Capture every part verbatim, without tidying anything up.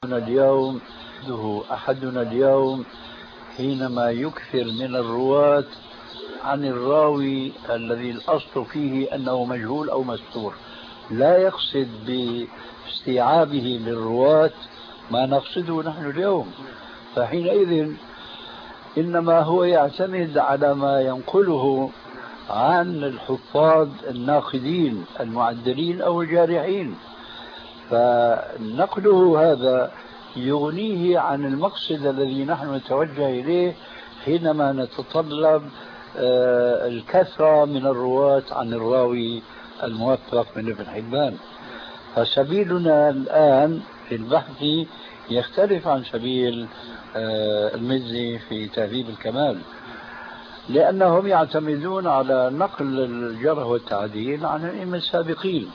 اليوم أحدنا اليوم حينما يكثر من الرواة عن الراوي الذي الأصل فيه أنه مجهول أو مستور، لا يقصد باستيعابه للرواة ما نقصده نحن اليوم، فحينئذ إنما هو يعتمد على ما ينقله عن الحفاظ الناقدين المعدلين أو الجارحين، فنقله هذا يغنيه عن المقصد الذي نحن نتوجه إليه حينما نتطلب الكثرة من الرواة عن الراوي الموثق من ابن حبان. فسبيلنا الآن في البحث يختلف عن سبيل المزي في تهذيب الكمال، لأنهم يعتمدون على نقل الجرح والتعديل عن الأئمة السابقين،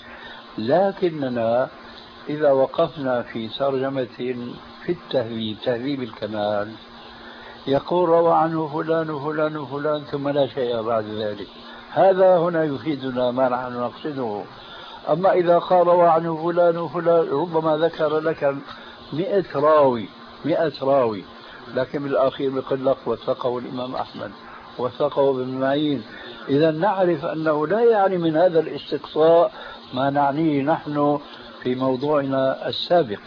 لكننا إذا وقفنا في ترجمة في التهذيب تهذيب الكمال يقول روى عنه فلان وفلان وفلان ثم لا شيء بعد ذلك، هذا هنا يفيدنا ما نحن نقصده. أما إذا قال روى عنه فلان وفلان ربما ذكر لك مئة راوي مئة راوي، لكن بالأخير يقول لك وثقه الإمام أحمد وثقه ابن معين، إذا نعرف أنه لا يعني من هذا الاستقصاء ما نعنيه نحن في موضوعنا السابق.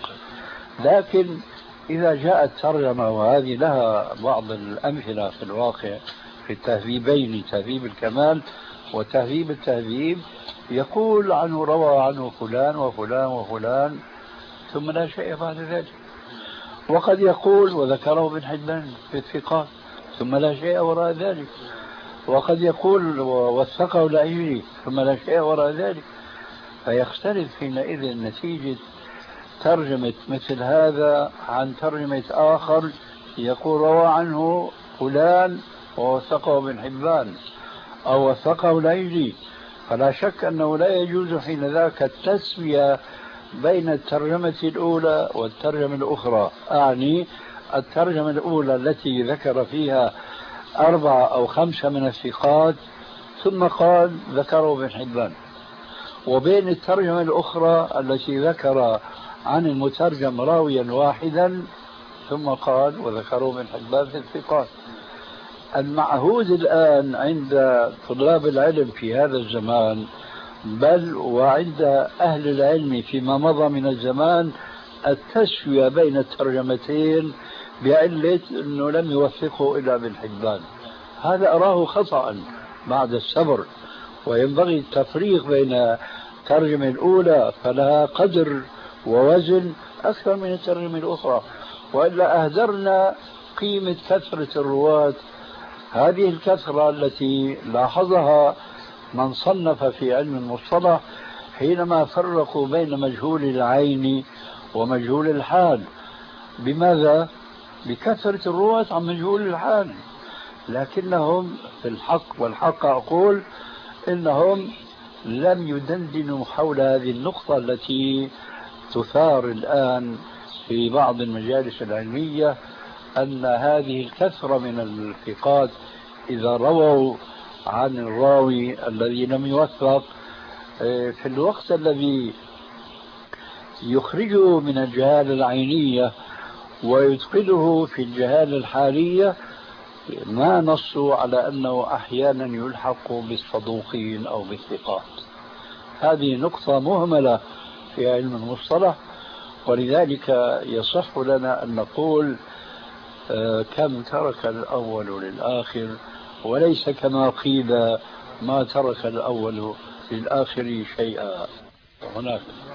لكن إذا جاءت ترجمة، وهذه لها بعض الأمثلة في الواقع في التهذيبين، تهذيب الكمال وتهذيب التهذيب، يقول عنه روى عنه فلان وفلان وفلان ثم لا شيء بعد ذلك، وقد يقول وذكره ابن حبان في الثقات ثم لا شيء وراء ذلك، وقد يقول وثقه الأيلي ثم لا شيء وراء ذلك. فيختلف حينئذ نتيجة ترجمة مثل هذا عن ترجمة آخر يقول روى عنه فلان ووثقه ابن حبان أو وثقه الأيلي، فلا شك أنه لا يجوز حين ذاك التسوية بين الترجمة الأولى والترجمة الأخرى. أعني الترجمة الأولى التي ذكر فيها أربعة أو خمسة من الثقات ثم قال ذكره ابن حبان، وبين الترجمة الأخرى التي ذكر عن المترجم راويا واحدا ثم قال وذكره ابن حبان في الثقات. المعهود الآن عند طلاب العلم في هذا الزمان بل وعند أهل العلم فيما مضى من الزمان التسوية بين الترجمتين بعلة أنه لم يوثقه إلا ابن حبان. هذا أراه خطأ بعد الصبر، وينبغي التفريق بين الترجمة الأولى فلها قدر ووزن أكثر من الترجمة الأخرى، وإلا أهدرنا قيمة كثرة الرواة. هذه الكثرة التي لاحظها من صنف في علم المصطلح حينما فرقوا بين مجهول العين ومجهول الحال. بماذا؟ بكثرة الرواة عن مجهول الحال، لكنهم في الحق والحق أقول إنهم لم يدندنوا حول هذه النقطة التي تثار الآن في بعض المجالس العلمية، أن هذه الكثرة من الثقات إذا رووا عن الراوي الذي لم يوثق في الوقت الذي يخرجه من الجهالة العينية ويدخله في الجهالة الحالية ما نصوا على أنه أحيانا يلحق بالصدوقين أو بالثقات. هذه نقطة مهملة في علم المصطلح، ولذلك يصح لنا أن نقول كم ترك الأول للآخر، وليس كما قيل ما ترك الأول للآخر شيئا. هناك